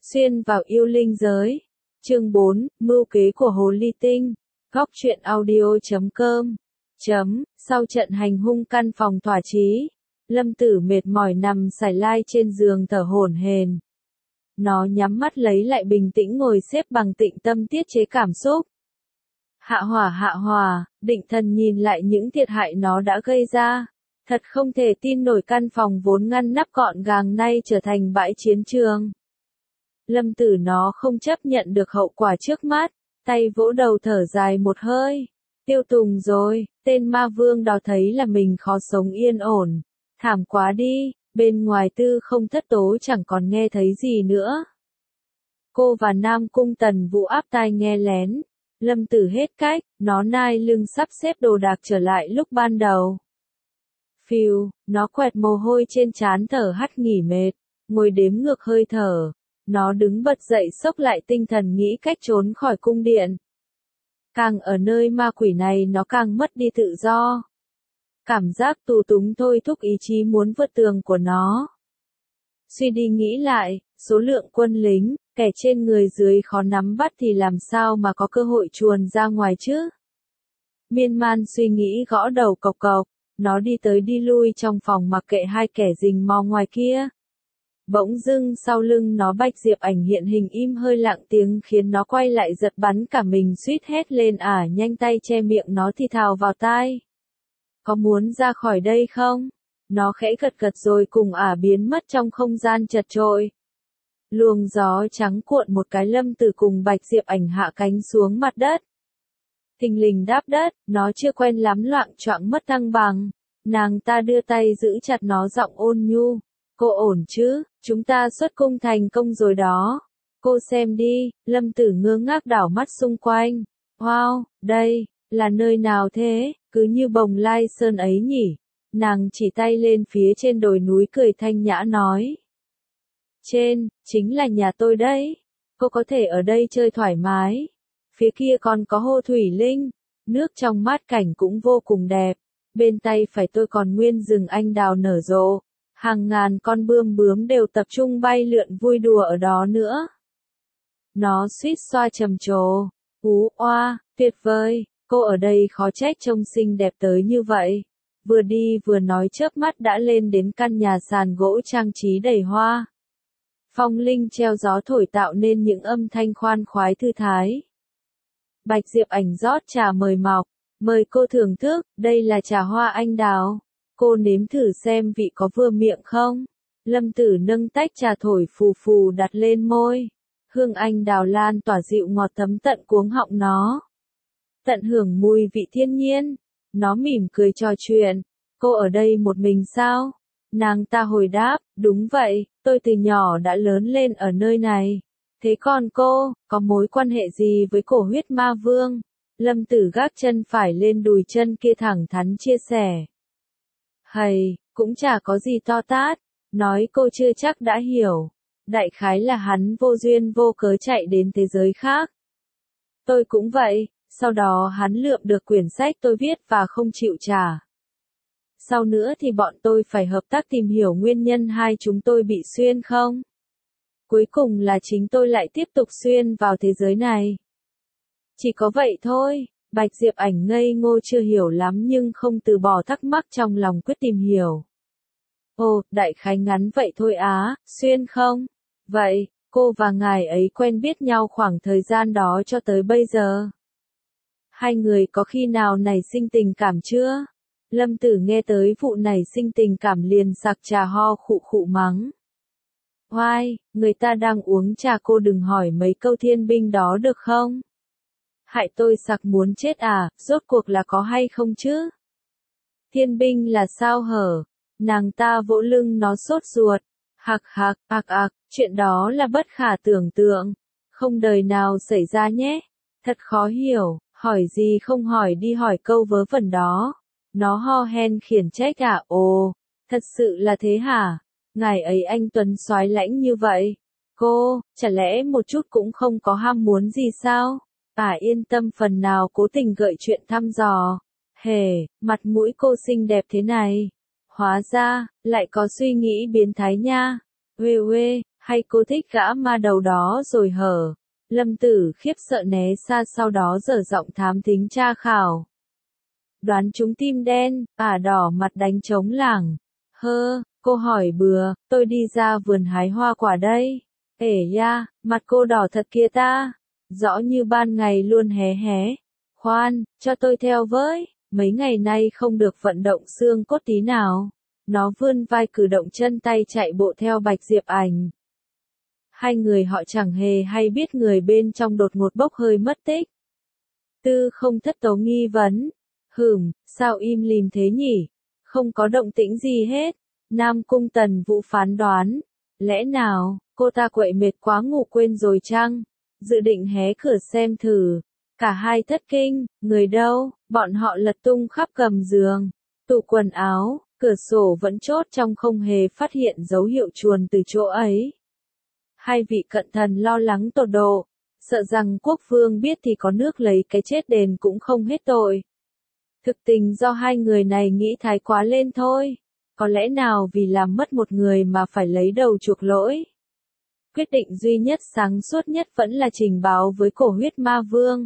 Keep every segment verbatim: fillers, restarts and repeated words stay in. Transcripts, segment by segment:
Xuyên vào yêu linh giới. Chương bốn, mưu kế của Hồ Ly Tinh. Góc truyện audio chấm com. Chấm, sau trận hành hung căn phòng tỏa trí, Lâm Tử mệt mỏi nằm sải lai trên giường thở hổn hển. Nó nhắm mắt lấy lại bình tĩnh ngồi xếp bằng tịnh tâm tiết chế cảm xúc. Hạ hỏa hạ hỏa, định thần nhìn lại những thiệt hại nó đã gây ra. Thật không thể tin nổi căn phòng vốn ngăn nắp gọn gàng nay trở thành bãi chiến trường. Lâm Tử nó không chấp nhận được hậu quả trước mắt, tay vỗ đầu thở dài một hơi. Tiêu Tùng rồi, tên ma vương đó thấy là mình khó sống yên ổn. Thảm quá đi, bên ngoài tư không thất tố chẳng còn nghe thấy gì nữa. Cô và Nam Cung Tần Vũ áp tai nghe lén. Lâm Tử hết cách, nó nai lưng sắp xếp đồ đạc trở lại lúc ban đầu. Phiu, nó quẹt mồ hôi trên trán thở hắt nghỉ mệt, ngồi đếm ngược hơi thở. Nó đứng bật dậy xốc lại tinh thần nghĩ cách trốn khỏi cung điện. Càng ở nơi ma quỷ này nó càng mất đi tự do. Cảm giác tù túng thôi thúc ý chí muốn vượt tường của nó. Suy đi nghĩ lại, số lượng quân lính, kẻ trên người dưới khó nắm bắt thì làm sao mà có cơ hội chuồn ra ngoài chứ? Miên man suy nghĩ gõ đầu cộc cộc, nó đi tới đi lui trong phòng mặc kệ hai kẻ rình mò ngoài kia. Bỗng dưng sau lưng nó Bạch Diệp Ảnh hiện hình im hơi lặng tiếng khiến nó quay lại giật bắn cả mình suýt hét lên ả nhanh tay che miệng nó thì thào vào tai. Có muốn ra khỏi đây không? Nó khẽ gật gật rồi cùng ả biến mất trong không gian chật chội. Luồng gió trắng cuộn một cái Lâm Tử cùng Bạch Diệp Ảnh hạ cánh xuống mặt đất. Thình lình đáp đất, nó chưa quen lắm loạng choạng mất thăng bằng. Nàng ta đưa tay giữ chặt nó giọng ôn nhu. Cô ổn chứ, chúng ta xuất cung thành công rồi đó. Cô xem đi, Lâm Tử ngơ ngác đảo mắt xung quanh. Wow, đây, là nơi nào thế, cứ như Bồng Lai Sơn ấy nhỉ. Nàng chỉ tay lên phía trên đồi núi cười thanh nhã nói. Trên, chính là nhà tôi đấy. Cô có thể ở đây chơi thoải mái. Phía kia còn có hồ thủy linh. Nước trong mát cảnh cũng vô cùng đẹp. Bên tay phải tôi còn nguyên rừng anh đào nở rộ. Hàng ngàn con bươm bướm đều tập trung bay lượn vui đùa ở đó nữa. Nó suýt xoa trầm trồ. Ú oa, tuyệt vời, cô ở đây khó trách trông xinh đẹp tới như vậy. Vừa đi vừa nói chớp mắt đã lên đến căn nhà sàn gỗ trang trí đầy hoa. Phong linh treo gió thổi tạo nên những âm thanh khoan khoái thư thái. Bạch Diệp Ảnh rót trà mời mọc, mời cô thưởng thức, đây là trà hoa anh đào. Cô nếm thử xem vị có vừa miệng không? Lâm Tử nâng tách trà thổi phù phù đặt lên môi. Hương anh đào lan tỏa dịu ngọt thấm tận cuống họng nó. Tận hưởng mùi vị thiên nhiên. Nó mỉm cười trò chuyện. Cô ở đây một mình sao? Nàng ta hồi đáp, đúng vậy, tôi từ nhỏ đã lớn lên ở nơi này. Thế còn cô, có mối quan hệ gì với cổ huyết ma vương? Lâm Tử gác chân phải lên đùi chân kia thẳng thắn chia sẻ. Hầy, cũng chả có gì to tát, nói cô chưa chắc đã hiểu. Đại khái là hắn vô duyên vô cớ chạy đến thế giới khác. Tôi cũng vậy, sau đó hắn lượm được quyển sách tôi viết và không chịu trả. Sau nữa thì bọn tôi phải hợp tác tìm hiểu nguyên nhân hai chúng tôi bị xuyên không? Cuối cùng là chính tôi lại tiếp tục xuyên vào thế giới này. Chỉ có vậy thôi. Bạch Diệp Ảnh ngây ngô chưa hiểu lắm nhưng không từ bỏ thắc mắc trong lòng quyết tìm hiểu. Ồ, đại khái ngắn vậy thôi á, xuyên không? Vậy, cô và ngài ấy quen biết nhau khoảng thời gian đó cho tới bây giờ. Hai người có khi nào nảy sinh tình cảm chưa? Lâm Tử nghe tới vụ nảy sinh tình cảm liền sặc trà ho khụ khụ mắng. Oai, người ta đang uống trà cô đừng hỏi mấy câu thiên binh đó được không? Hại tôi sặc muốn chết à, rốt cuộc là có hay không chứ? Thiên binh là sao hở? Nàng ta vỗ lưng nó sốt ruột. Hạc hạc, ạc ạc, chuyện đó là bất khả tưởng tượng. Không đời nào xảy ra nhé. Thật khó hiểu, hỏi gì không hỏi đi hỏi câu vớ vẩn đó. Nó ho hen khiển trách à, ồ, thật sự là thế hả? Ngài ấy anh tuấn soái lãnh như vậy. Cô, chả lẽ một chút cũng không có ham muốn gì sao? À yên tâm phần nào cố tình gợi chuyện thăm dò. Hề, mặt mũi cô xinh đẹp thế này. Hóa ra, lại có suy nghĩ biến thái nha. Uê uê, Hay cô thích gã ma đầu đó rồi hở? Lâm Tử khiếp sợ né xa, sau đó dở giọng thám thính tra khảo. Đoán chúng tim đen, ả đỏ mặt đánh trống lảng. Hơ, cô hỏi bừa, tôi đi ra vườn hái hoa quả đây. Ể ya, mặt cô đỏ thật kia ta. Rõ như ban ngày luôn hé hé. Khoan, cho tôi theo với, mấy ngày nay không được vận động xương cốt tí nào. Nó vươn vai cử động chân tay chạy bộ theo Bạch Diệp Ảnh. Hai người họ chẳng hề hay biết người bên trong đột ngột bốc hơi mất tích. Tư Không Thất Tố nghi vấn. Hửm, sao im lìm thế nhỉ? Không có động tĩnh gì hết. Nam Cung Tần Vũ phán đoán. Lẽ nào, cô ta quậy mệt quá ngủ quên rồi chăng? Dự định hé cửa xem thử. Cả hai thất kinh, người đâu? Bọn họ lật tung khắp gầm giường, tủ quần áo, cửa sổ vẫn chốt trong, không hề phát hiện dấu hiệu chuồn từ chỗ ấy. Hai vị cận thần lo lắng tột độ, sợ rằng quốc vương biết thì có nước lấy cái chết đền cũng không hết tội. Thực tình do hai người này nghĩ thái quá lên thôi. Có lẽ nào vì làm mất một người mà phải lấy đầu chuộc lỗi. Quyết định duy nhất sáng suốt nhất vẫn là trình báo với Cổ Huyết Ma Vương.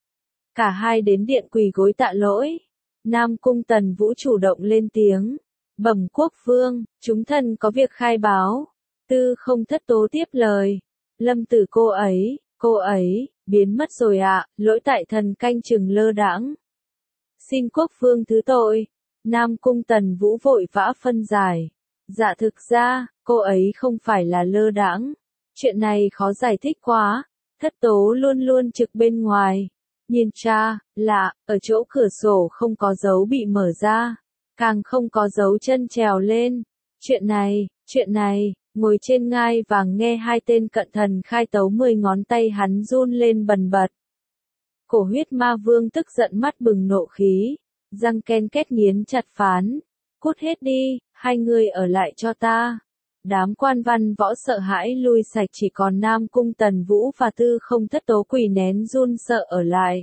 Cả hai đến điện quỳ gối tạ lỗi. Nam Cung Tần Vũ chủ động lên tiếng. Bẩm quốc vương, chúng thần có việc khai báo. Tư Không Thất Tố tiếp lời. Lâm Tử cô ấy, cô ấy, biến mất rồi ạ, à, lỗi tại thần canh chừng lơ đãng. Xin quốc vương thứ tội. Nam Cung Tần Vũ vội vã phân giải. Dạ thực ra, cô ấy không phải là lơ đãng. Chuyện này khó giải thích quá. Thất Tố luôn luôn trực bên ngoài. Nhìn cha, lạ, ở chỗ cửa sổ không có dấu bị mở ra. Càng không có dấu chân trèo lên. Chuyện này, chuyện này, ngồi trên ngai vàng nghe hai tên cận thần khai tấu, mười ngón tay hắn run lên bần bật. Cổ Huyết Ma Vương tức giận mắt bừng nộ khí. Răng ken két nghiến chặt phán. Cút hết đi, hai người ở lại cho ta. Đám quan văn võ sợ hãi lui sạch, chỉ còn Nam Cung Tần Vũ và Tư Không Thất Tố quỳ nén run sợ ở lại.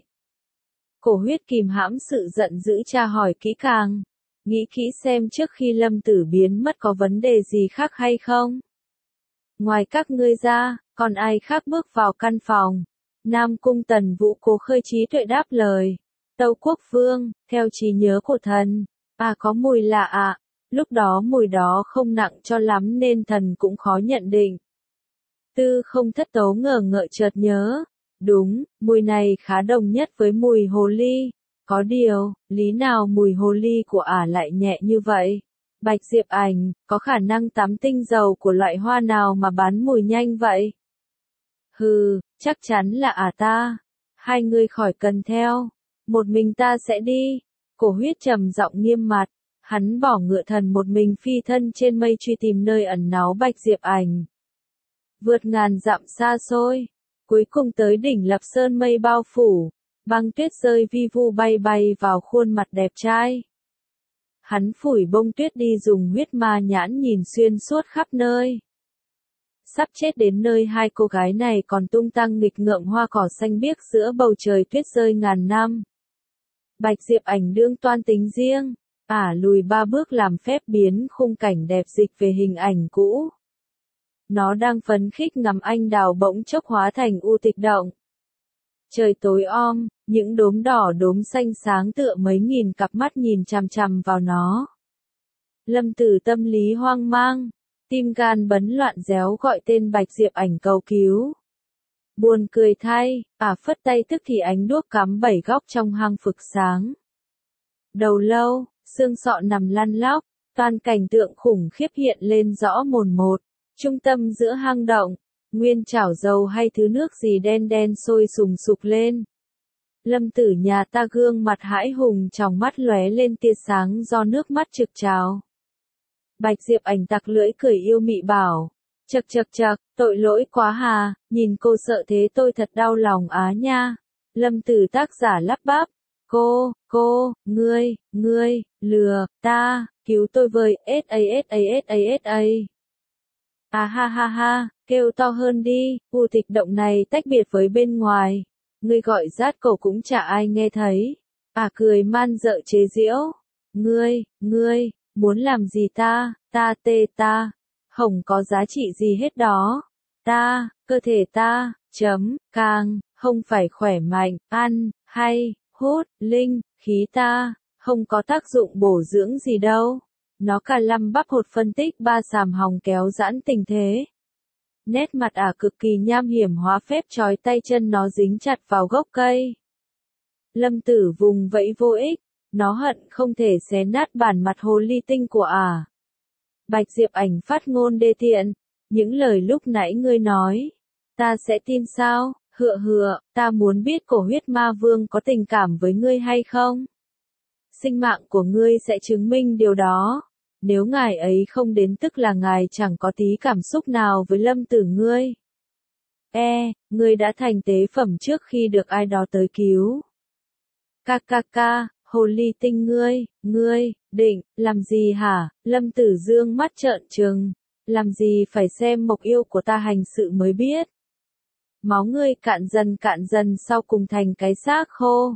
Cổ Huyết kìm hãm sự giận dữ tra hỏi kỹ càng. Nghĩ kỹ xem trước khi Lâm Tử biến mất có vấn đề gì khác hay không? Ngoài các ngươi ra, còn ai khác bước vào căn phòng? Nam Cung Tần Vũ cố khơi trí tuệ đáp lời. Tâu quốc vương, theo trí nhớ của thần, à có mùi lạ ạ. À. Lúc đó mùi đó không nặng cho lắm nên thần cũng khó nhận định. Tư Không Thất Tố ngờ ngợ chợt nhớ. Đúng, mùi này khá đồng nhất với mùi hồ ly. Có điều, lý nào mùi hồ ly của ả lại nhẹ như vậy? Bạch Diệp Ảnh, có khả năng tắm tinh dầu của loại hoa nào mà bán mùi nhanh vậy? Hừ, chắc chắn là ả ta. Hai người khỏi cần theo. Một mình ta sẽ đi. Cổ Huyết trầm giọng nghiêm mặt. Hắn bỏ ngựa thần một mình phi thân trên mây truy tìm nơi ẩn náu Bạch Diệp Ảnh. Vượt ngàn dặm xa xôi. Cuối cùng tới đỉnh Lập Sơn, mây bao phủ. Băng tuyết rơi vi vu bay bay vào khuôn mặt đẹp trai. Hắn phủi bông tuyết đi, dùng huyết ma nhãn nhìn xuyên suốt khắp nơi. Sắp chết đến nơi, hai cô gái này còn tung tăng nghịch ngợm hoa cỏ xanh biếc giữa bầu trời tuyết rơi ngàn năm. Bạch Diệp Ảnh đương toan tính riêng, ả lùi ba bước làm phép biến khung cảnh đẹp dịch về hình ảnh cũ. Nó đang phấn khích ngắm anh đào bỗng chốc hóa thành u tịch động. Trời tối om, những đốm đỏ đốm xanh sáng tựa mấy nghìn cặp mắt nhìn chằm chằm vào nó. Lâm Tử tâm lý hoang mang, tim gan bấn loạn réo gọi tên Bạch Diệp Ảnh cầu cứu. Buồn cười thay, ả phất tay tức thì ánh đuốc cắm bảy góc trong hang phực sáng. Đầu lâu, xương sọ nằm lăn lóc, toàn cảnh tượng khủng khiếp hiện lên rõ mồn một. Trung tâm giữa hang động, nguyên chảo dầu hay thứ nước gì đen đen sôi sùng sục lên. Lâm Tử nhà ta gương mặt hãi hùng, trong mắt lóe lên tia sáng do nước mắt trực trào. Bạch Diệp Ảnh tặc lưỡi cười yêu mị bảo. Chậc chậc chậc, tội lỗi quá hà, nhìn cô sợ thế tôi thật đau lòng á nha. Lâm Tử tác giả lắp bắp. Cô, cô, ngươi, ngươi, lừa, ta, cứu tôi với, s a s a s a s a. À ha ha ha, kêu to hơn đi, u tịch động này tách biệt với bên ngoài. Ngươi gọi rát cổ cũng chả ai nghe thấy. À cười man dợ chế giễu. Ngươi, ngươi, muốn làm gì ta, ta tê ta. không có giá trị gì hết đó. Ta, cơ thể ta, chấm, càng, không phải khỏe mạnh, ăn, hay, hút, linh, khí ta, không có tác dụng bổ dưỡng gì đâu. Nó cả lăm bắp hột phân tích ba sàm hòng kéo giãn tình thế. Nét mặt ả cực kỳ nham hiểm hóa phép trói tay chân nó dính chặt vào gốc cây. Lâm Tử vùng vẫy vô ích, nó hận không thể xé nát bản mặt hồ ly tinh của ả. Bạch Diệp Ảnh phát ngôn đê tiện, những lời lúc nãy ngươi nói, ta sẽ tin sao? Hựa hựa, ta muốn biết cổ huyết ma vương có tình cảm với ngươi hay không? Sinh mạng của ngươi sẽ chứng minh điều đó. Nếu ngài ấy không đến tức là ngài chẳng có tí cảm xúc nào với Lâm Tử ngươi. E, ngươi đã thành tế phẩm trước khi được ai đó tới cứu. Ca ca ca, hồ ly tinh ngươi, ngươi, định, làm gì hả? Lâm Tử dương mắt trợn trừng, làm gì phải xem mộc yêu của ta hành sự mới biết. Máu ngươi cạn dần cạn dần sau cùng thành cái xác khô.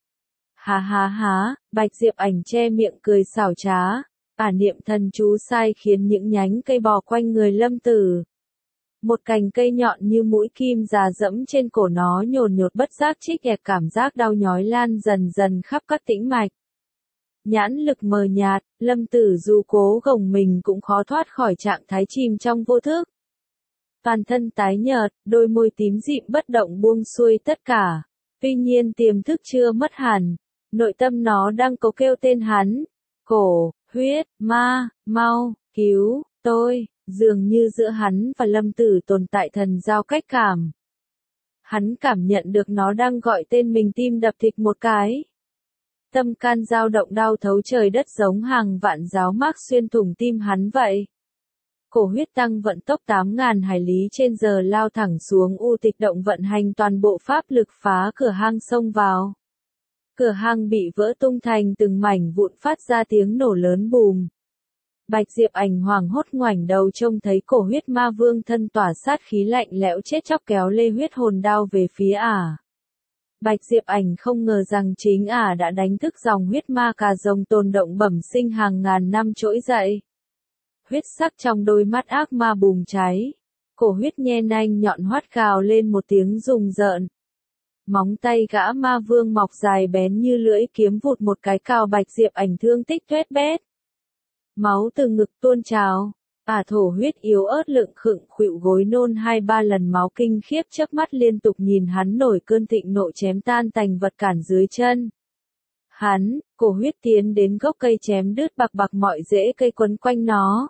Hà hà hà, Bạch Diệp Ảnh che miệng cười xảo trá, ả niệm thần chú sai khiến những nhánh cây bò quanh người Lâm Tử. Một cành cây nhọn như mũi kim già dẫm trên cổ nó nhồn nhột bất giác chích ẹp cảm giác đau nhói lan dần dần khắp các tĩnh mạch. Nhãn lực mờ nhạt, Lâm Tử dù cố gồng mình cũng khó thoát khỏi trạng thái chìm trong vô thức. Toàn thân tái nhợt, đôi môi tím dịm bất động buông xuôi tất cả. Tuy nhiên tiềm thức chưa mất hẳn, nội tâm nó đang cố kêu tên hắn. Cổ, huyết, ma, mau, cứu, tôi, dường như giữa hắn và Lâm Tử tồn tại thần giao cách cảm. Hắn cảm nhận được nó đang gọi tên mình, tim đập thịch một cái. Tâm can dao động đau thấu trời đất giống hàng vạn giáo mác xuyên thủng tim hắn vậy. Cổ huyết tăng vận tốc tám nghìn hải lý trên giờ lao thẳng xuống u tịch động vận hành toàn bộ pháp lực phá cửa hang xông vào. Cửa hang bị vỡ tung thành từng mảnh vụn phát ra tiếng nổ lớn bùm. Bạch Diệp Ảnh hoảng hốt ngoảnh đầu trông thấy cổ huyết ma vương thân tỏa sát khí lạnh lẽo chết chóc kéo lê huyết hồn đao về phía ả. Bạch Diệp Ảnh không ngờ rằng chính ả đã đánh thức dòng huyết ma cà rồng tồn động bẩm sinh hàng ngàn năm trỗi dậy. Huyết sắc trong đôi mắt ác ma bùng cháy. Cổ huyết nhe nanh nhọn hoắt gào lên một tiếng rùng rợn. Móng tay gã ma vương mọc dài bén như lưỡi kiếm vụt một cái cào Bạch Diệp Ảnh thương tích tuét bét. Máu từ ngực tuôn trào. Ả thổ huyết yếu ớt lựng khựng khuỵu gối nôn hai ba lần máu kinh khiếp chớp mắt liên tục nhìn hắn nổi cơn thịnh nộ chém tan tành vật cản dưới chân. Hắn, cổ huyết tiến đến gốc cây chém đứt bạc bạc mọi rễ cây quấn quanh nó.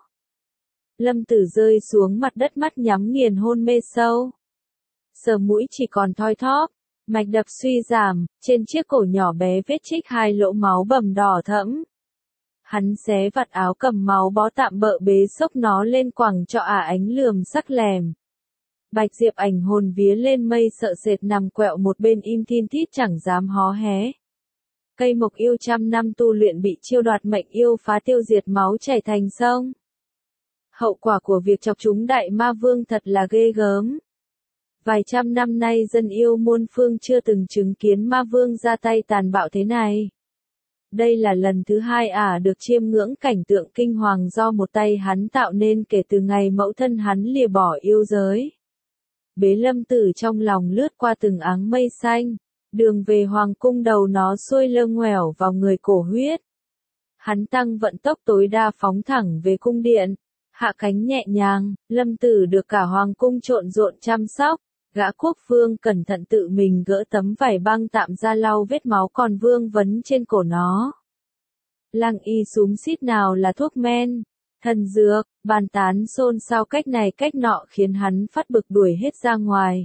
Lâm Tử rơi xuống mặt đất mắt nhắm nghiền hôn mê sâu. Sờ mũi chỉ còn thoi thóp, mạch đập suy giảm, trên chiếc cổ nhỏ bé vết chích hai lỗ máu bầm đỏ thẫm. Hắn xé vạt áo cầm máu bó tạm bợ bế xốc nó lên quẳng cho ả ánh lườm sắc lèm. Bạch Diệp Ảnh hồn vía lên mây sợ sệt nằm quẹo một bên im thin thít chẳng dám hó hé. Cây mộc yêu trăm năm tu luyện bị chiêu đoạt mệnh yêu phá tiêu diệt máu chảy thành sông. Hậu quả của việc chọc chúng đại ma vương thật là ghê gớm. Vài trăm năm nay dân yêu muôn phương chưa từng chứng kiến ma vương ra tay tàn bạo thế này. Đây là lần thứ hai ả được chiêm ngưỡng cảnh tượng kinh hoàng do một tay hắn tạo nên kể từ ngày mẫu thân hắn lìa bỏ yêu giới. Bế Lâm Tử trong lòng lướt qua từng áng mây xanh, đường về hoàng cung đầu nó xuôi lơ ngoẻo vào người cổ huyết. Hắn tăng vận tốc tối đa phóng thẳng về cung điện, hạ cánh nhẹ nhàng, Lâm Tử được cả hoàng cung trộn rộn chăm sóc. Gã quốc vương cẩn thận tự mình gỡ tấm vải băng tạm ra lau vết máu còn vương vấn trên cổ nó. Lăng y xúm xít nào là thuốc men, thần dược, bàn tán xôn xao cách này cách nọ khiến hắn phát bực đuổi hết ra ngoài.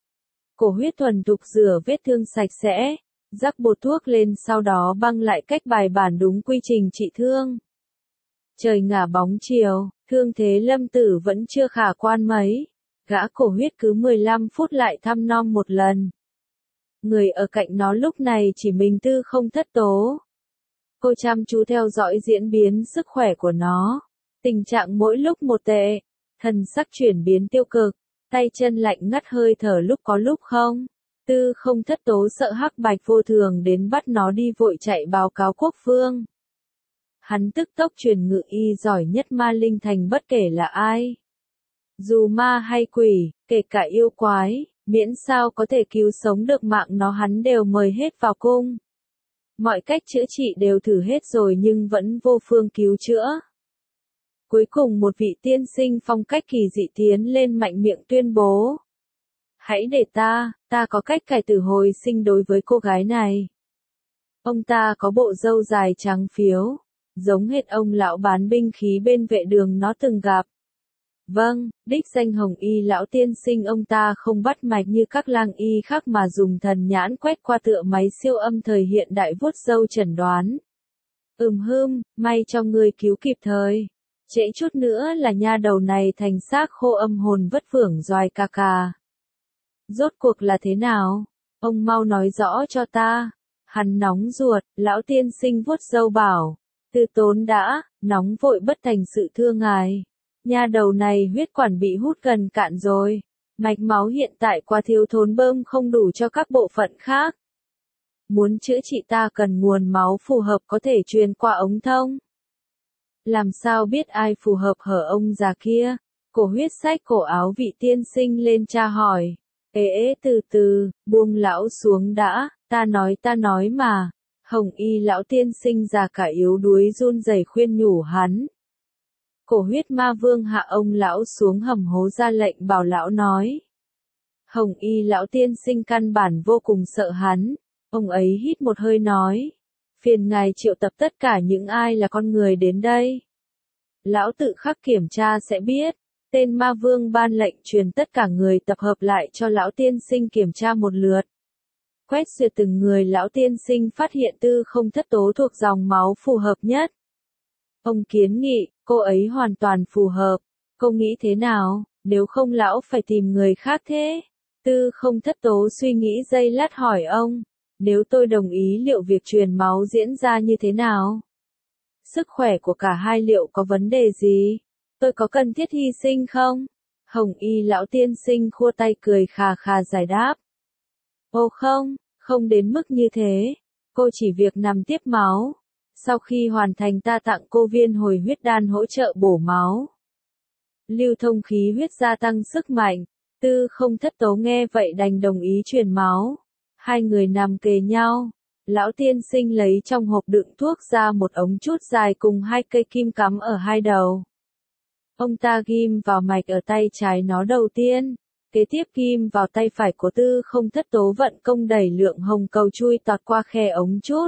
Cổ huyết thuần thục rửa vết thương sạch sẽ, rắc bột thuốc lên sau đó băng lại cách bài bản đúng quy trình trị thương. Trời ngả bóng chiều, thương thế Lâm Tử vẫn chưa khả quan mấy. Gã cổ huyết cứ mười lăm phút lại thăm nom một lần. Người ở cạnh nó lúc này chỉ mình tư không thất tố. Cô chăm chú theo dõi diễn biến sức khỏe của nó. Tình trạng mỗi lúc một tệ. Thần sắc chuyển biến tiêu cực. Tay chân lạnh ngắt hơi thở lúc có lúc không. Tư không thất tố sợ hắc bạch vô thường đến bắt nó đi vội chạy báo cáo quốc vương. Hắn tức tốc truyền ngự y giỏi nhất Ma Linh Thành bất kể là ai. Dù ma hay quỷ, kể cả yêu quái, miễn sao có thể cứu sống được mạng nó hắn đều mời hết vào cung. Mọi cách chữa trị đều thử hết rồi nhưng vẫn vô phương cứu chữa. Cuối cùng một vị tiên sinh phong cách kỳ dị tiến lên mạnh miệng tuyên bố. Hãy để ta, ta có cách cải tử hồi sinh đối với cô gái này. Ông ta có bộ râu dài trắng phiếu, giống hệt ông lão bán binh khí bên vệ đường nó từng gặp. Vâng, đích danh Hồng Y lão tiên sinh, ông ta không bắt mạch như các lang y khác mà dùng thần nhãn quét qua tựa máy siêu âm thời hiện đại vuốt râu chẩn đoán. Ừm hưm, may cho người cứu kịp thời. Trễ chút nữa là nha đầu này thành xác khô âm hồn vất vưởng doài cà cà. Rốt cuộc là thế nào? Ông mau nói rõ cho ta. Hắn nóng ruột, lão tiên sinh vuốt râu bảo. Từ tốn đã, nóng vội bất thành sự thưa ngài. Nha đầu này huyết quản bị hút gần cạn rồi. Mạch máu hiện tại quá thiếu thốn bơm không đủ cho các bộ phận khác. Muốn chữa trị ta cần nguồn máu phù hợp có thể truyền qua ống thông. Làm sao biết ai phù hợp hở ông già kia? Cổ huyết xách cổ áo vị tiên sinh lên tra hỏi. Ê ế từ từ, buông lão xuống đã, ta nói ta nói mà. Hồng Y lão tiên sinh già cả yếu đuối run rẩy khuyên nhủ hắn. Cổ huyết ma vương hạ ông lão xuống hầm hố ra lệnh bảo lão nói. Hồng Y lão tiên sinh căn bản vô cùng sợ hắn. Ông ấy hít một hơi nói. Phiền ngài triệu tập tất cả những ai là con người đến đây. Lão tự khắc kiểm tra sẽ biết. Tên ma vương ban lệnh truyền tất cả người tập hợp lại cho lão tiên sinh kiểm tra một lượt. Quét duyệt từng người, lão tiên sinh phát hiện Tư Không Thất Tố thuộc dòng máu phù hợp nhất. Ông kiến nghị, cô ấy hoàn toàn phù hợp. Cô nghĩ thế nào, nếu không lão phải tìm người khác thế? Tư Không Thất Tố suy nghĩ giây lát hỏi ông. Nếu tôi đồng ý liệu việc truyền máu diễn ra như thế nào? Sức khỏe của cả hai liệu có vấn đề gì? Tôi có cần thiết hy sinh không? Hồng Y lão tiên sinh khua tay cười khà khà giải đáp. Ồ không, không đến mức như thế. Cô chỉ việc nằm tiếp máu. Sau khi hoàn thành ta tặng cô viên hồi huyết đan hỗ trợ bổ máu. Lưu thông khí huyết gia tăng sức mạnh. Tư Không Thất Tố nghe vậy đành đồng ý truyền máu. Hai người nằm kề nhau. Lão tiên sinh lấy trong hộp đựng thuốc ra một ống chút dài cùng hai cây kim cắm ở hai đầu. Ông ta ghim vào mạch ở tay trái nó đầu tiên, kế tiếp ghim vào tay phải của Tư Không Thất Tố, vận công đẩy lượng hồng cầu chui tọt qua khe ống chút.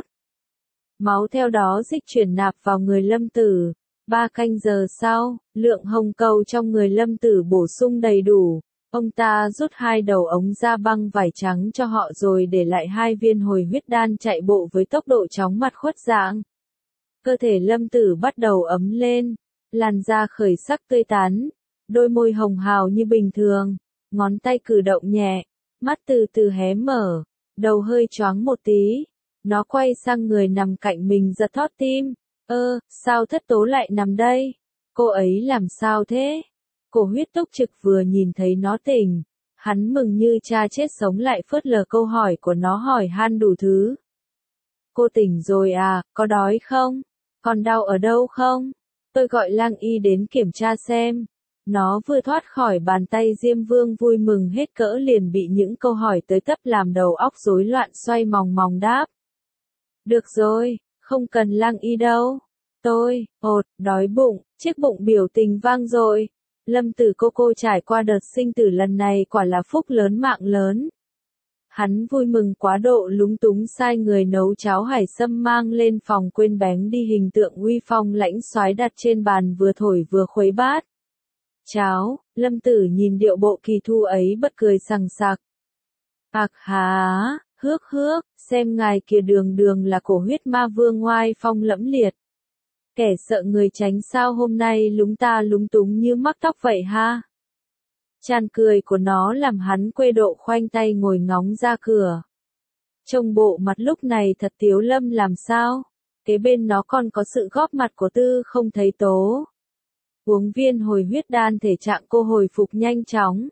Máu theo đó dịch chuyển nạp vào người Lâm Tử. Ba canh giờ sau, lượng hồng cầu trong người Lâm Tử bổ sung đầy đủ. Ông ta rút hai đầu ống ra băng vải trắng cho họ rồi để lại hai viên hồi huyết đan chạy bộ với tốc độ chóng mặt khuất dạng. Cơ thể Lâm Tử bắt đầu ấm lên. Làn da khởi sắc tươi tắn, đôi môi hồng hào như bình thường, ngón tay cử động nhẹ, mắt từ từ hé mở, đầu hơi choáng một tí. Nó quay sang người nằm cạnh mình giật thót tim. Ơ, sao Thất Tố lại nằm đây? Cô ấy làm sao thế? Cổ huyết túc trực vừa nhìn thấy nó tỉnh. Hắn mừng như cha chết sống lại phớt lờ câu hỏi của nó, hỏi han đủ thứ. Cô tỉnh rồi à, có đói không? Còn đau ở đâu không? Tôi gọi lang y đến kiểm tra xem. Nó vừa thoát khỏi bàn tay Diêm Vương vui mừng hết cỡ liền bị những câu hỏi tới tấp làm đầu óc rối loạn xoay mòng mòng đáp. Được rồi, không cần lang y đâu. Tôi, ột, đói bụng, chiếc bụng biểu tình vang rồi. Lâm Tử cô cô trải qua đợt sinh tử lần này quả là phúc lớn mạng lớn. Hắn vui mừng quá độ lúng túng sai người nấu cháo hải sâm mang lên phòng, quên bén đi hình tượng uy phong lãnh soái đặt trên bàn, vừa thổi vừa khuấy bát. Cháo, Lâm Tử nhìn điệu bộ kỳ thu ấy bật cười sằng sặc. Ặc há, hước hước, xem ngài kìa, đường đường là cổ huyết ma vương ngoai phong lẫm liệt. Kẻ sợ người tránh sao hôm nay lúng ta lúng túng như mắc tóc vậy ha? Tràn cười của nó làm hắn quê độ khoanh tay ngồi ngóng ra cửa. Trông bộ mặt lúc này thật tiếu lâm làm sao? Kế bên nó còn có sự góp mặt của Tư Không Thấy Tố. Uống viên hồi huyết đan thể trạng cô hồi phục nhanh chóng.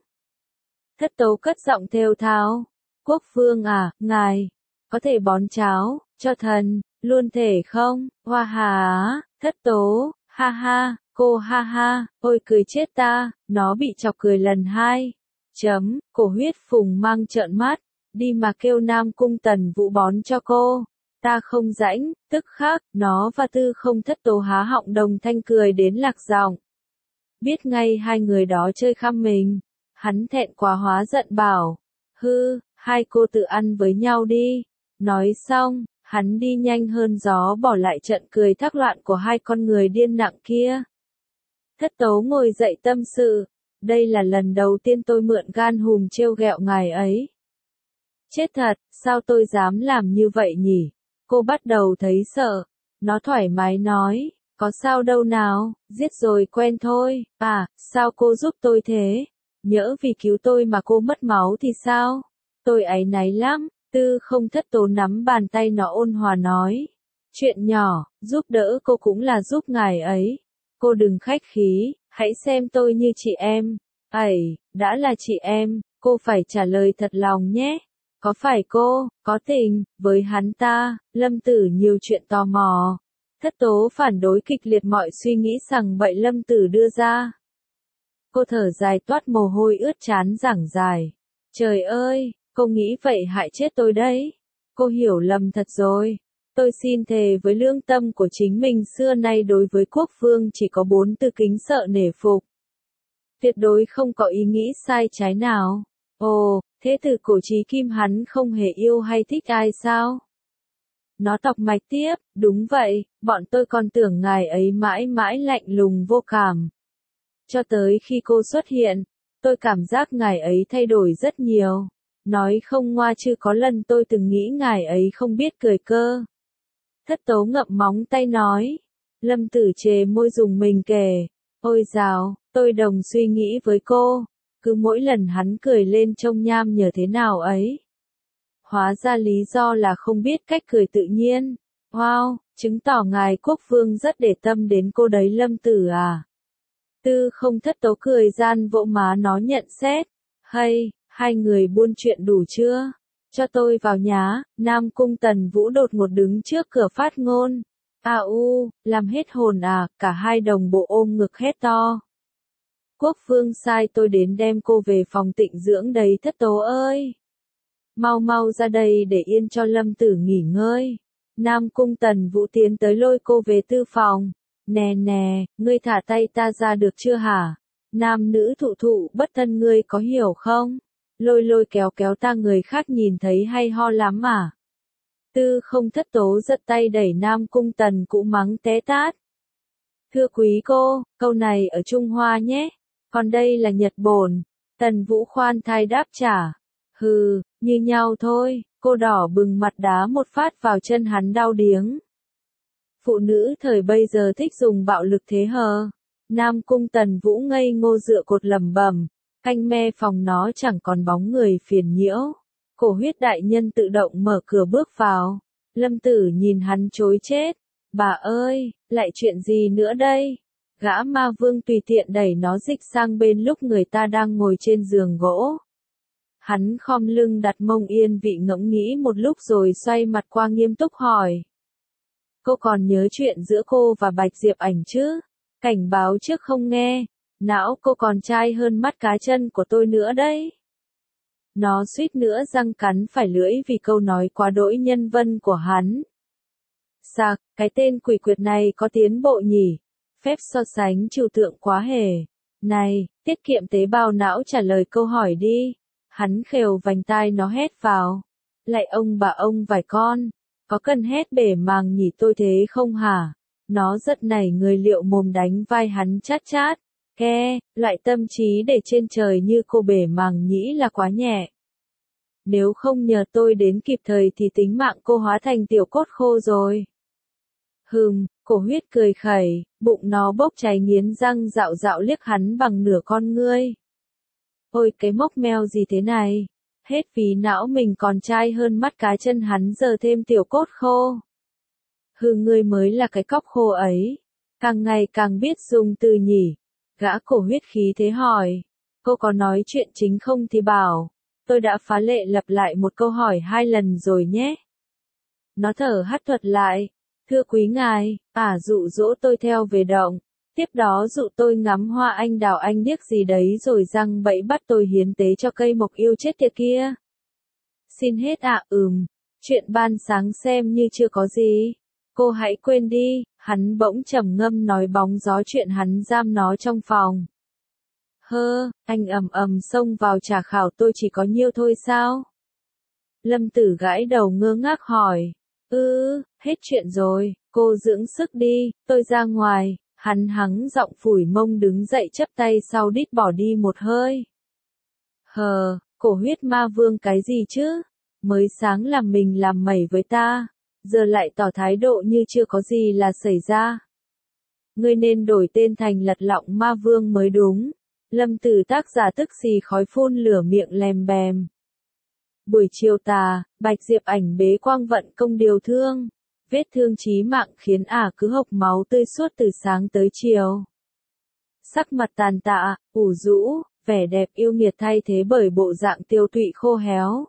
Thất Tố cất giọng thều thào. Quốc vương à, ngài, có thể bón cháo, cho thần, luôn thể không? Hoa hà, Thất tố, ha ha, cô ha ha, ôi cười chết ta, nó bị chọc cười lần hai. Chấm, cổ huyết phùng mang trợn mắt, đi mà kêu Nam Cung Tần Vũ bón cho cô. Ta không rãnh, tức khắc, nó và Tư Không Thất tố há họng đồng thanh cười đến lạc giọng. Biết ngay hai người đó chơi khăm mình. Hắn thẹn quá hóa giận bảo. Hư, hai cô tự ăn với nhau đi. Nói xong, hắn đi nhanh hơn gió bỏ lại trận cười thác loạn của hai con người điên nặng kia. Thất tố ngồi dậy tâm sự. Đây là lần đầu tiên tôi mượn gan hùm trêu ghẹo ngài ấy. Chết thật, sao tôi dám làm như vậy nhỉ? Cô bắt đầu thấy sợ. Nó thoải mái nói, có sao đâu nào, giết rồi quen thôi. À, sao cô giúp tôi thế? Nhỡ vì cứu tôi mà cô mất máu thì sao? Tôi áy náy lắm. Tư Không Thất tố nắm bàn tay nó ôn hòa nói. Chuyện nhỏ, giúp đỡ cô cũng là giúp ngài ấy. Cô đừng khách khí, hãy xem tôi như chị em. Ẩy, đã là chị em, cô phải trả lời thật lòng nhé. Có phải cô, có tình, với hắn ta, Lâm Tử nhiều chuyện tò mò. Thất tố phản đối kịch liệt mọi suy nghĩ rằng bậy Lâm Tử đưa ra. Cô thở dài toát mồ hôi ướt trán giảng dài. Trời ơi, cô nghĩ vậy hại chết tôi đấy. Cô hiểu lầm thật rồi. Tôi xin thề với lương tâm của chính mình xưa nay đối với quốc vương chỉ có bốn từ kính sợ nể phục. Tuyệt đối không có ý nghĩ sai trái nào. Ồ, thế từ cổ chí kim hắn không hề yêu hay thích ai sao? Nó tọc mạch tiếp, đúng vậy, bọn tôi còn tưởng ngài ấy mãi mãi lạnh lùng vô cảm. Cho tới khi cô xuất hiện, tôi cảm giác ngài ấy thay đổi rất nhiều. Nói không ngoa chứ có lần tôi từng nghĩ ngài ấy không biết cười cơ. Thất tố ngậm móng tay nói. Lâm Tử chề môi dùng mình kể. Ôi dào, tôi đồng suy nghĩ với cô. Cứ mỗi lần hắn cười lên trông nham nhở thế nào ấy. Hóa ra lý do là không biết cách cười tự nhiên. Wow, chứng tỏ ngài quốc vương rất để tâm đến cô đấy Lâm Tử à. Tư Không Thất tố cười gian vỗ má nó nhận xét. Hay, hai người buôn chuyện đủ chưa? Cho tôi vào nhá. Nam Cung Tần Vũ đột ngột đứng trước cửa phát ngôn. À u, làm hết hồn à, cả hai đồng bộ ôm ngực hét to. Quốc vương sai tôi đến đem cô về phòng tịnh dưỡng đấy Thất tố ơi. Mau mau ra đây để yên cho Lâm Tử nghỉ ngơi. Nam Cung Tần Vũ tiến tới lôi cô về tư phòng. Nè nè, ngươi thả tay ta ra được chưa hả? Nam nữ thụ thụ bất thân ngươi có hiểu không? Lôi lôi kéo kéo ta người khác nhìn thấy hay ho lắm mà. Tư Không Thất tố giật tay đẩy Nam Cung Tần cũng mắng té tát. Thưa quý cô, câu này ở Trung Hoa nhé. Còn đây là Nhật Bổn. Tần Vũ khoan thai đáp trả. Hừ, như nhau thôi. Cô đỏ bừng mặt đá một phát vào chân hắn đau điếng. Phụ nữ thời bây giờ thích dùng bạo lực thế hờ. Nam Cung Tần Vũ ngây ngô dựa cột lẩm bẩm. Canh me phòng nó chẳng còn bóng người phiền nhiễu. Cổ huyết đại nhân tự động mở cửa bước vào. Lâm Tử nhìn hắn chối chết. Bà ơi, lại chuyện gì nữa đây? Gã ma vương tùy tiện đẩy nó dịch sang bên lúc người ta đang ngồi trên giường gỗ. Hắn khom lưng đặt mông yên vị ngẫm nghĩ một lúc rồi xoay mặt qua nghiêm túc hỏi. Cô còn nhớ chuyện giữa cô và Bạch Diệp Ảnh chứ? Cảnh báo trước không nghe. Não cô còn trai hơn mắt cá chân của tôi nữa đấy. Nó suýt nữa răng cắn phải lưỡi vì câu nói quá đỗi nhân vân của hắn. Sạc, cái tên quỷ quyệt này có tiến bộ nhỉ? Phép so sánh trừu tượng quá hề. Này, tiết kiệm tế bào não trả lời câu hỏi đi. Hắn khều vành tai nó hét vào. Lại ông bà ông vài con. Có cần hét bể màng nhỉ tôi thế không hả? Nó giật nảy người liệu mồm đánh vai hắn chát chát. Ke, loại tâm trí để trên trời như cô bể màng nhĩ là quá nhẹ. Nếu không nhờ tôi đến kịp thời thì tính mạng cô hóa thành tiểu cốt khô rồi. Hừm, cổ huyết cười khẩy, bụng nó bốc cháy nghiến răng dạo dạo liếc hắn bằng nửa con ngươi. Ôi cái mốc meo gì thế này? Hết phí não mình còn trai hơn mắt cá chân hắn giờ thêm tiểu cốt khô. Hừ ngươi mới là cái cóc khô ấy. Càng ngày càng biết dùng từ nhỉ. Gã cổ huyết khí thế hỏi. Cô có nói chuyện chính không thì bảo. Tôi đã phá lệ lặp lại một câu hỏi hai lần rồi nhé. Nó thở hắt thuật lại. Thưa quý ngài, ả dụ dỗ tôi theo về động. Tiếp đó dụ tôi ngắm hoa anh đào anh điếc gì đấy rồi răng bẫy bắt tôi hiến tế cho cây mộc yêu chết tiệt kia. Xin hết ạ, à, ừm. Chuyện ban sáng xem như chưa có gì. Cô hãy quên đi, hắn bỗng trầm ngâm nói bóng gió chuyện hắn giam nó trong phòng. Hơ, anh ầm ầm xông vào trả khảo tôi chỉ có nhiêu thôi sao? Lâm Tử gãi đầu ngơ ngác hỏi. Ừ, hết chuyện rồi, cô dưỡng sức đi, tôi ra ngoài. Hắn hắng giọng phủi mông đứng dậy chắp tay sau đít bỏ đi một hơi. Hờ, cổ huyết ma vương cái gì chứ? Mới sáng làm mình làm mẩy với ta, giờ lại tỏ thái độ như chưa có gì là xảy ra. Ngươi nên đổi tên thành Lật Lọng Ma Vương mới đúng. Lâm Tử tác giả tức xì khói phun lửa miệng lèm bèm. Buổi chiều tà, Bạch Diệp Ảnh bế quang vận công điều thương. Vết thương chí mạng khiến ả cứ hộc máu tươi suốt từ sáng tới chiều. Sắc mặt tàn tạ, ủ rũ, vẻ đẹp yêu nghiệt thay thế bởi bộ dạng tiêu tụy khô héo.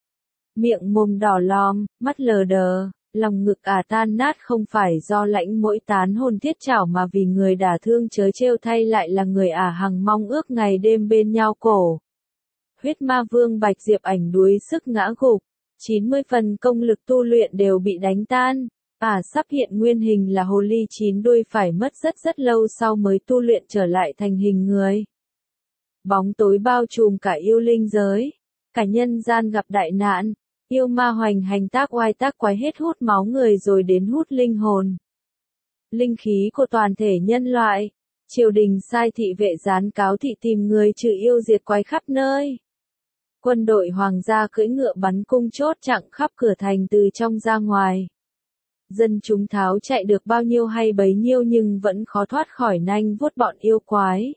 Miệng mồm đỏ lòm, mắt lờ đờ, lòng ngực ả tan nát không phải do lãnh mỗi tán hồn thiết chảo mà vì người đả thương chớ trêu thay lại là người ả hằng mong ước ngày đêm bên nhau cổ. Huyết ma vương Bạch Diệp Ảnh đuối sức ngã gục, chín mươi phần công lực tu luyện đều bị đánh tan. Ả sắp hiện nguyên hình là hồ ly chín đuôi phải mất rất rất lâu sau mới tu luyện trở lại thành hình người. Bóng tối bao trùm cả yêu linh giới, cả nhân gian gặp đại nạn, yêu ma hoành hành tác oai tác quái hết hút máu người rồi đến hút linh hồn. Linh khí của toàn thể nhân loại, triều đình sai thị vệ gián cáo thị tìm người trừ yêu diệt quái khắp nơi. Quân đội hoàng gia cưỡi ngựa bắn cung chốt chặn khắp cửa thành từ trong ra ngoài. Dân chúng tháo chạy được bao nhiêu hay bấy nhiêu nhưng vẫn khó thoát khỏi nanh vuốt bọn yêu quái.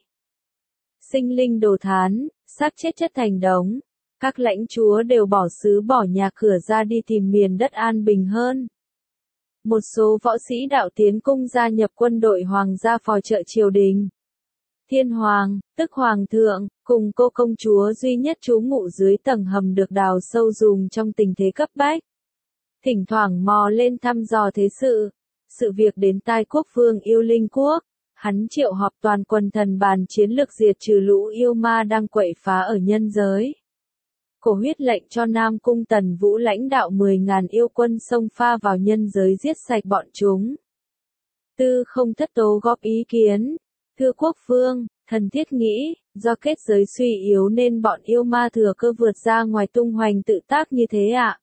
Sinh linh đồ thán, xác chết chất thành đống. Các lãnh chúa đều bỏ xứ bỏ nhà cửa ra đi tìm miền đất an bình hơn. Một số võ sĩ đạo tiến cung gia nhập quân đội hoàng gia phò trợ triều đình. Thiên hoàng, tức hoàng thượng, cùng cô công chúa duy nhất trú ngụ dưới tầng hầm được đào sâu dùng trong tình thế cấp bách. Thỉnh thoảng mò lên thăm dò thế sự. Sự việc đến tai quốc vương yêu linh quốc. Hắn triệu họp toàn quân thần bàn chiến lược diệt trừ lũ yêu ma đang quậy phá ở nhân giới. Cổ huyết lệnh cho Nam Cung Tần Vũ lãnh đạo mười ngàn yêu quân xông pha vào nhân giới giết sạch bọn chúng. Tư Không Thất Tố góp ý kiến. Thưa quốc vương, thần thiết nghĩ, do kết giới suy yếu nên bọn yêu ma thừa cơ vượt ra ngoài tung hoành tự tác như thế ạ. À?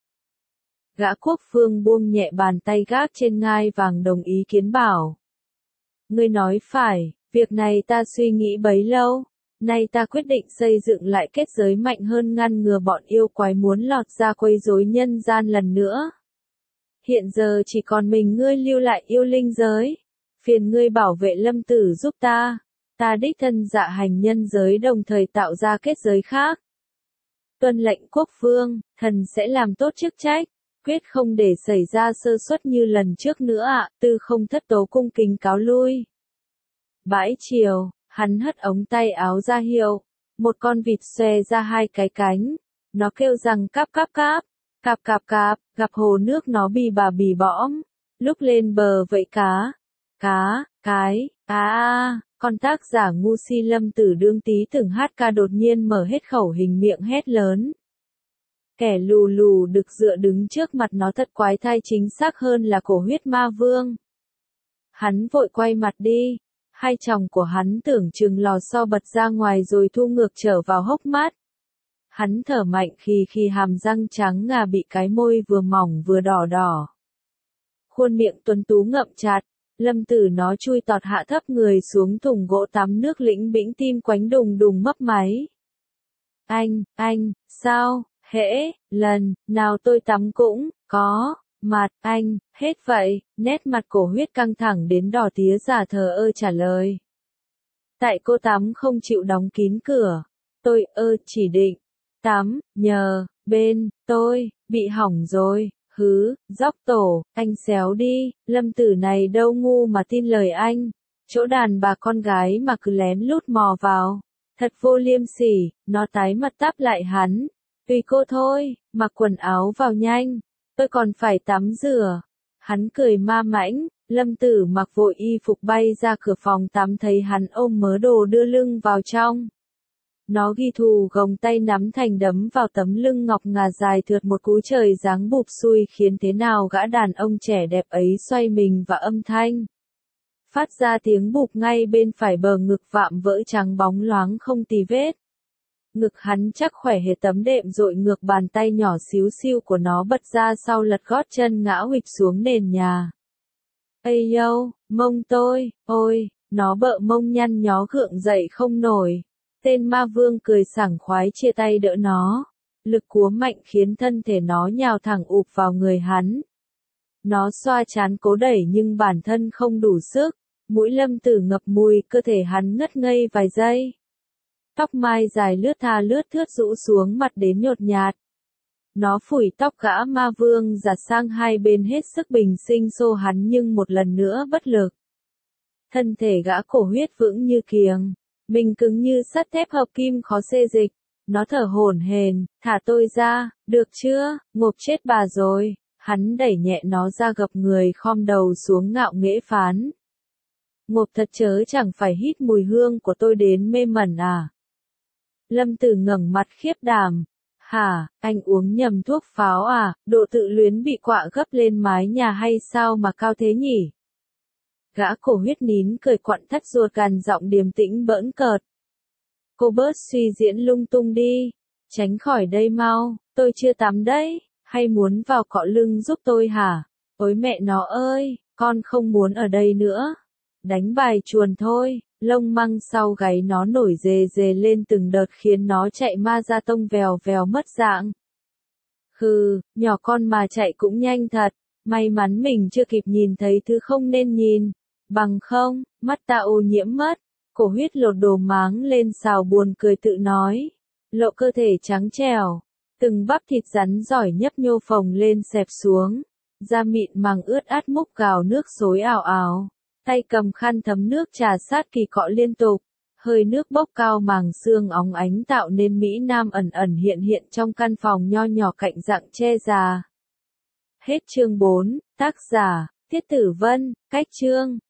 Gã quốc vương buông nhẹ bàn tay gác trên ngai vàng đồng ý kiến bảo. Ngươi nói phải, việc này ta suy nghĩ bấy lâu. Nay ta quyết định xây dựng lại kết giới mạnh hơn ngăn ngừa bọn yêu quái muốn lọt ra quấy rối nhân gian lần nữa. Hiện giờ chỉ còn mình ngươi lưu lại yêu linh giới. Phiền ngươi bảo vệ Lâm Tử giúp ta. Ta đích thân dạ hành nhân giới đồng thời tạo ra kết giới khác. Tuân lệnh quốc vương, thần sẽ làm tốt chức trách. Quyết không để xảy ra sơ suất như lần trước nữa ạ. À, Tư Không Thất Tố cung kính cáo lui. Bãi chiều. Hắn hất ống tay áo ra hiệu, một con vịt xòe ra hai cái cánh, nó kêu rằng cáp cáp cáp, cạp cạp cạp, gặp hồ nước nó bì bà bì bõm, lúc lên bờ vẫy cá, cá, cái, á a, con tác giả ngu si Lâm Tử đương tí từng hát ca đột nhiên mở hết khẩu hình miệng hét lớn. Kẻ lù lù đực dựa đứng trước mặt nó thật quái thai chính xác hơn là cổ huyết ma vương. Hắn vội quay mặt đi. Hai tròng của hắn tưởng chừng lò xo bật ra ngoài rồi thu ngược trở vào hốc mắt. Hắn thở mạnh khi khi hàm răng trắng ngà bị cái môi vừa mỏng vừa đỏ đỏ. Khuôn miệng tuấn tú ngậm chặt, Lâm Tử nó chui tọt hạ thấp người xuống thùng gỗ tắm nước lĩnh bĩnh tim quánh đùng đùng mấp máy. Anh, anh, sao, hễ, lần, nào tôi tắm cũng, có. Mặt, anh, hết vậy, nét mặt cổ huyết căng thẳng đến đỏ tía giả thờ ơ trả lời. Tại cô tắm không chịu đóng kín cửa. Tôi ơ chỉ định. Tắm, nhờ, bên, tôi, bị hỏng rồi, hứ, dóc tổ, anh xéo đi, Lâm Tử này đâu ngu mà tin lời anh. Chỗ đàn bà con gái mà cứ lén lút mò vào. Thật vô liêm sỉ, nó tái mặt táp lại hắn. Tùy cô thôi, mặc quần áo vào nhanh. Tôi còn phải tắm rửa. Hắn cười ma mãnh, Lâm Tử mặc vội y phục bay ra cửa phòng tắm thấy hắn ôm mớ đồ đưa lưng vào trong. Nó ghi thù gồng tay nắm thành đấm vào tấm lưng ngọc ngà dài thượt một cú trời giáng bụp xui khiến thế nào gã đàn ông trẻ đẹp ấy xoay mình và âm thanh. Phát ra tiếng bụp ngay bên phải bờ ngực vạm vỡ trắng bóng loáng không tì vết. Ngực hắn chắc khỏe hệt tấm đệm dội ngược bàn tay nhỏ xíu xiu của nó bật ra sau lật gót chân ngã huỵch xuống nền nhà. Ây dâu, mông tôi, ôi, nó bợ mông nhăn nhó gượng dậy không nổi. Tên ma vương cười sảng khoái chia tay đỡ nó. Lực cúa mạnh khiến thân thể nó nhào thẳng ụp vào người hắn. Nó xoa trán cố đẩy nhưng bản thân không đủ sức. Mũi Lâm Tử ngập mùi, cơ thể hắn ngất ngây vài giây. Tóc mai dài lướt tha lướt thướt rũ xuống mặt đến nhột nhạt. Nó phủi tóc gã ma vương giặt sang hai bên hết sức bình sinh xô hắn nhưng một lần nữa bất lực. Thân thể gã cổ huyết vững như kiềng, mình cứng như sắt thép hợp kim khó xê dịch. Nó thở hổn hển, thả tôi ra, được chưa, ngộp chết bà rồi. Hắn đẩy nhẹ nó ra gập người khom đầu xuống ngạo nghễ phán. Ngộp thật chớ chẳng phải hít mùi hương của tôi đến mê mẩn à. Lâm Tử ngẩng mặt khiếp đảm. Hả, anh uống nhầm thuốc pháo à, độ tự luyến bị quạ gấp lên mái nhà hay sao mà cao thế nhỉ? Gã cổ huyết nín cười quặn thắt ruột gằn giọng điềm tĩnh bỡn cợt. Cô bớt suy diễn lung tung đi, tránh khỏi đây mau, tôi chưa tắm đấy, hay muốn vào cọ lưng giúp tôi hả? Ôi mẹ nó ơi, con không muốn ở đây nữa. Đánh bài chuồn thôi, lông măng sau gáy nó nổi rề rề lên từng đợt khiến nó chạy ma ra tông vèo vèo mất dạng. Hừ, nhỏ con mà chạy cũng nhanh thật, may mắn mình chưa kịp nhìn thấy thứ không nên nhìn, bằng không, mắt ta ô nhiễm mất. Cổ huyết lột đồ máng lên xào buồn cười tự nói, lộ cơ thể trắng trẻo, từng bắp thịt rắn giỏi nhấp nhô phồng lên xẹp xuống, da mịn màng ướt át múc gào nước xối ảo ảo. Tay cầm khăn thấm nước trà sát kỳ cọ liên tục, hơi nước bốc cao màng xương óng ánh tạo nên mỹ nam ẩn ẩn hiện hiện trong căn phòng nho nhỏ cạnh rặng tre già. Hết chương bốn, tác giả, Tiết Tử Vân, cách chương.